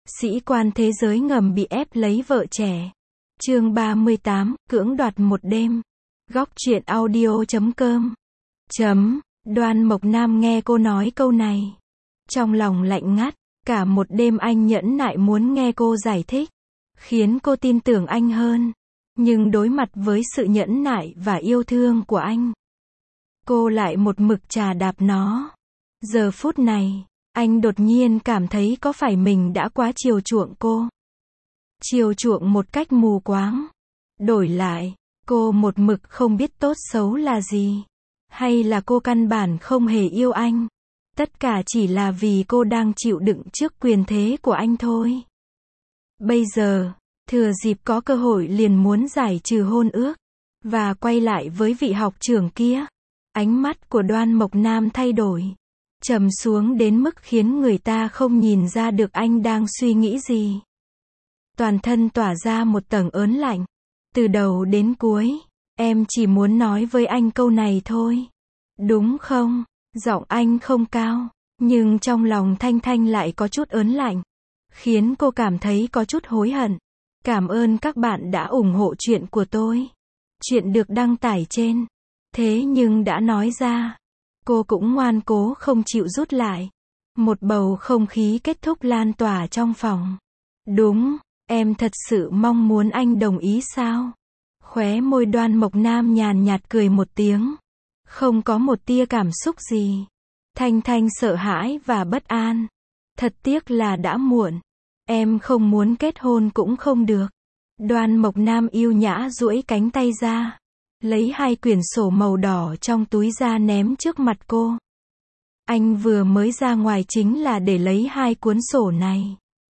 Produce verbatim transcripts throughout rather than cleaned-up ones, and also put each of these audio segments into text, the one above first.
Sĩ quan thế giới ngầm bị ép lấy vợ trẻ. Chương ba mươi tám, cưỡng đoạt một đêm. Góc truyện audio chấm com. Chấm, Đoan Mộc Nam nghe cô nói câu này. Trong lòng lạnh ngắt, cả một đêm anh nhẫn nại muốn nghe cô giải thích. Khiến cô tin tưởng anh hơn. Nhưng đối mặt với sự nhẫn nại và yêu thương của anh, cô lại một mực chà đạp nó. Giờ phút này, anh đột nhiên cảm thấy có phải mình đã quá chiều chuộng cô. Chiều chuộng một cách mù quáng. Đổi lại, cô một mực không biết tốt xấu là gì. Hay là cô căn bản không hề yêu anh. Tất cả chỉ là vì cô đang chịu đựng trước quyền thế của anh thôi. Bây giờ, thừa dịp có cơ hội liền muốn giải trừ hôn ước. Và quay lại với vị học trưởng kia. Ánh mắt của Đoan Mộc Nam thay đổi. Trầm xuống đến mức khiến người ta không nhìn ra được anh đang suy nghĩ gì. Toàn thân tỏa ra một tầng ớn lạnh. Từ đầu đến cuối, em chỉ muốn nói với anh câu này thôi. Đúng không? Giọng anh không cao, nhưng trong lòng Thanh Thanh lại có chút ớn lạnh. Khiến cô cảm thấy có chút hối hận. Cảm ơn các bạn đã ủng hộ chuyện của tôi. Chuyện được đăng tải trên. Thế nhưng đã nói ra, cô cũng ngoan cố không chịu rút lại. Một bầu không khí kết thúc lan tỏa trong phòng. Đúng, em thật sự mong muốn anh đồng ý sao? Khóe môi Đoan Mộc Nam nhàn nhạt cười một tiếng. Không có một tia cảm xúc gì. Thanh Thanh sợ hãi và bất an. Thật tiếc là đã muộn. Em không muốn kết hôn cũng không được. Đoan Mộc Nam yêu nhã duỗi cánh tay ra. Lấy hai quyển sổ màu đỏ trong túi ra ném trước mặt cô. Anh vừa mới ra ngoài chính là để lấy hai cuốn sổ này.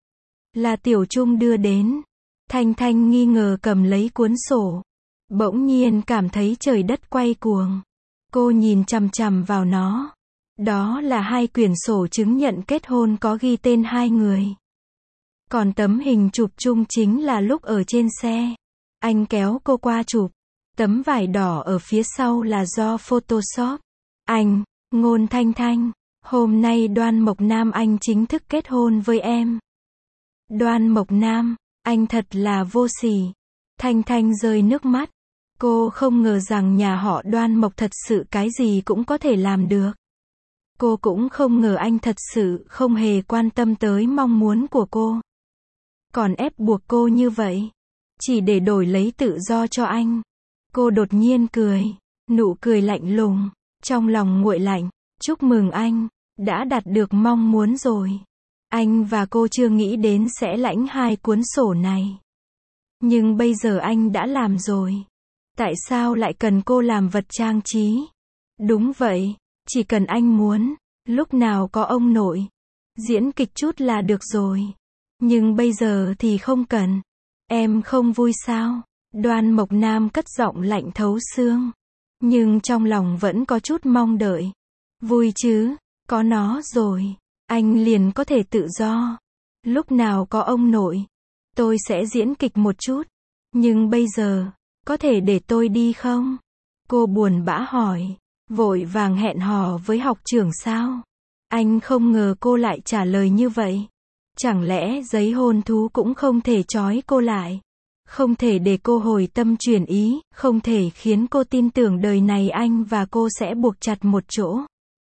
Là Tiểu Trung đưa đến. Thanh Thanh nghi ngờ cầm lấy cuốn sổ. Bỗng nhiên cảm thấy trời đất quay cuồng. Cô nhìn chằm chằm vào nó. Đó là hai quyển sổ chứng nhận kết hôn có ghi tên hai người. Còn tấm hình chụp chung chính là lúc ở trên xe. Anh kéo cô qua chụp. Tấm vải đỏ ở phía sau là do Photoshop. Anh, Ngôn Thanh Thanh, hôm nay Đoan Mộc Nam anh chính thức kết hôn với em. Đoan Mộc Nam, anh thật là vô sỉ. Thanh Thanh rơi nước mắt. Cô không ngờ rằng nhà họ Đoan Mộc thật sự cái gì cũng có thể làm được. Cô cũng không ngờ anh thật sự không hề quan tâm tới mong muốn của cô. Còn ép buộc cô như vậy, chỉ để đổi lấy tự do cho anh. Cô đột nhiên cười, nụ cười lạnh lùng, trong lòng nguội lạnh. Chúc mừng anh, đã đạt được mong muốn rồi. Anh và cô chưa nghĩ đến sẽ lãnh hai cuốn sổ này. Nhưng bây giờ anh đã làm rồi. Tại sao lại cần cô làm vật trang trí? Đúng vậy, chỉ cần anh muốn, lúc nào có ông nội, diễn kịch chút là được rồi. Nhưng bây giờ thì không cần. Em không vui sao? Đoan Mộc Nam cất giọng lạnh thấu xương. Nhưng trong lòng vẫn có chút mong đợi. Vui chứ, có nó rồi, anh liền có thể tự do. Lúc nào có ông nội, tôi sẽ diễn kịch một chút. Nhưng bây giờ, có thể để tôi đi không? Cô buồn bã hỏi. Vội vàng hẹn hò với học trưởng sao? Anh không ngờ cô lại trả lời như vậy. Chẳng lẽ giấy hôn thú cũng không thể trói cô lại? Không thể để cô hồi tâm chuyển ý, không thể khiến cô tin tưởng đời này anh và cô sẽ buộc chặt một chỗ.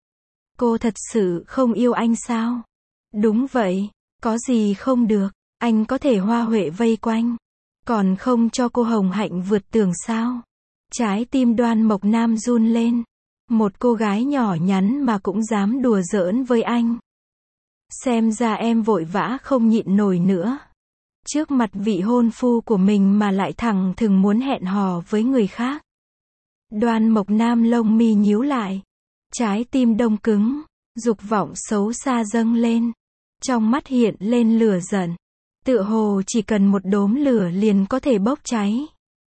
Cô thật sự không yêu anh sao? Đúng vậy, có gì không được, anh có thể hoa huệ vây quanh. Còn không cho cô hồng hạnh vượt tường sao? Trái tim Đoan Mộc Nam run lên. Một cô gái nhỏ nhắn mà cũng dám đùa giỡn với anh. Xem ra em vội vã không nhịn nổi nữa. Trước mặt vị hôn phu của mình mà lại thẳng thừng muốn hẹn hò với người khác. Đoan Mộc Nam lông mi nhíu lại. Trái tim đông cứng, dục vọng xấu xa dâng lên. Trong mắt hiện lên lửa giận. Tựa hồ chỉ cần một đốm lửa liền có thể bốc cháy.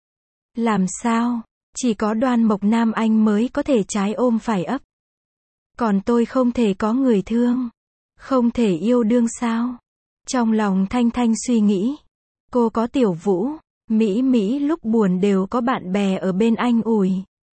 Làm sao? Chỉ có Đoan Mộc Nam anh mới có thể trái ôm phải ấp. Còn tôi không thể có người thương. Không thể yêu đương sao? Trong lòng Thanh Thanh suy nghĩ. Cô có Tiểu Vũ, Mỹ Mỹ lúc buồn đều có bạn bè ở bên anh ủi.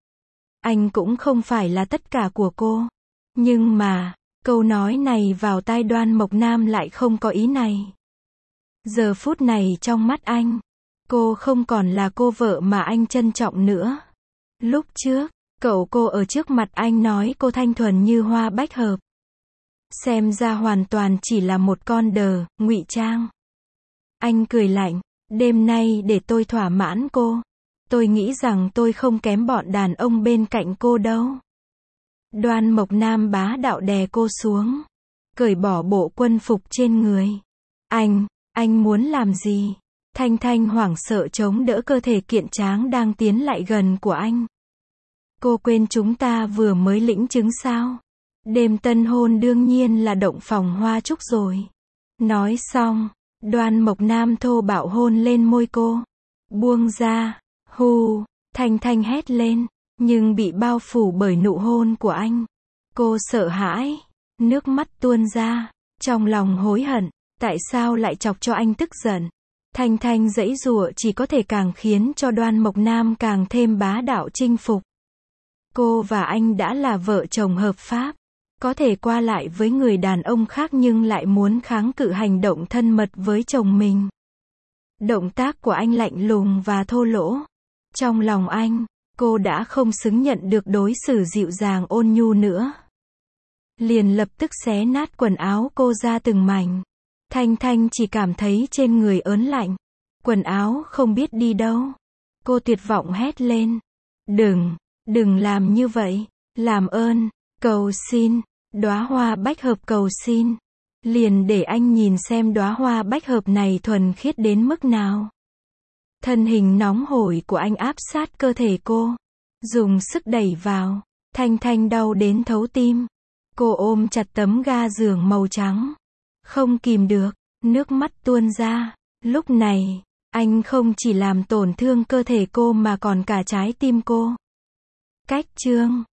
Anh cũng không phải là tất cả của cô. Nhưng mà, câu nói này vào tai Đoan Mộc Nam lại không có ý này. Giờ phút này trong mắt anh, cô không còn là cô vợ mà anh trân trọng nữa. Lúc trước, cậu cô ở trước mặt anh nói cô thanh thuần như hoa bách hợp. Xem ra hoàn toàn chỉ là một con đờ, ngụy trang. Anh cười lạnh, đêm nay để tôi thỏa mãn cô. Tôi nghĩ rằng tôi không kém bọn đàn ông bên cạnh cô đâu. Đoan Mộc Nam bá đạo đè cô xuống, cởi bỏ bộ quân phục trên người. Anh, anh muốn làm gì? Thanh Thanh hoảng sợ chống đỡ cơ thể kiện tráng đang tiến lại gần của anh. Cô quên chúng ta vừa mới lĩnh chứng sao? Đêm tân hôn đương nhiên là động phòng hoa trúc rồi. Nói xong, Đoan Mộc Nam thô bạo hôn lên môi cô. Buông ra, hù, Thanh Thanh hét lên, nhưng bị bao phủ bởi nụ hôn của anh. Cô sợ hãi, nước mắt tuôn ra, trong lòng hối hận, tại sao lại chọc cho anh tức giận. Thanh Thanh giãy giụa chỉ có thể càng khiến cho Đoan Mộc Nam càng thêm bá đạo chinh phục. Cô và anh đã là vợ chồng hợp pháp, có thể qua lại với người đàn ông khác nhưng lại muốn kháng cự hành động thân mật với chồng mình. Động tác của anh lạnh lùng và thô lỗ. Trong lòng anh, cô đã không xứng nhận được đối xử dịu dàng ôn nhu nữa. Liền lập tức xé nát quần áo cô ra từng mảnh. Thanh Thanh chỉ cảm thấy trên người ớn lạnh. Quần áo không biết đi đâu. Cô tuyệt vọng hét lên. Đừng, đừng làm như vậy. Làm ơn, cầu xin. Đóa hoa bách hợp cầu xin. Liền để anh nhìn xem đóa hoa bách hợp này thuần khiết đến mức nào. Thân hình nóng hổi của anh áp sát cơ thể cô. Dùng sức đẩy vào. Thanh Thanh đau đến thấu tim. Cô ôm chặt tấm ga giường màu trắng. Không kìm được, nước mắt tuôn ra. Lúc này, anh không chỉ làm tổn thương cơ thể cô mà còn cả trái tim cô. Cách chương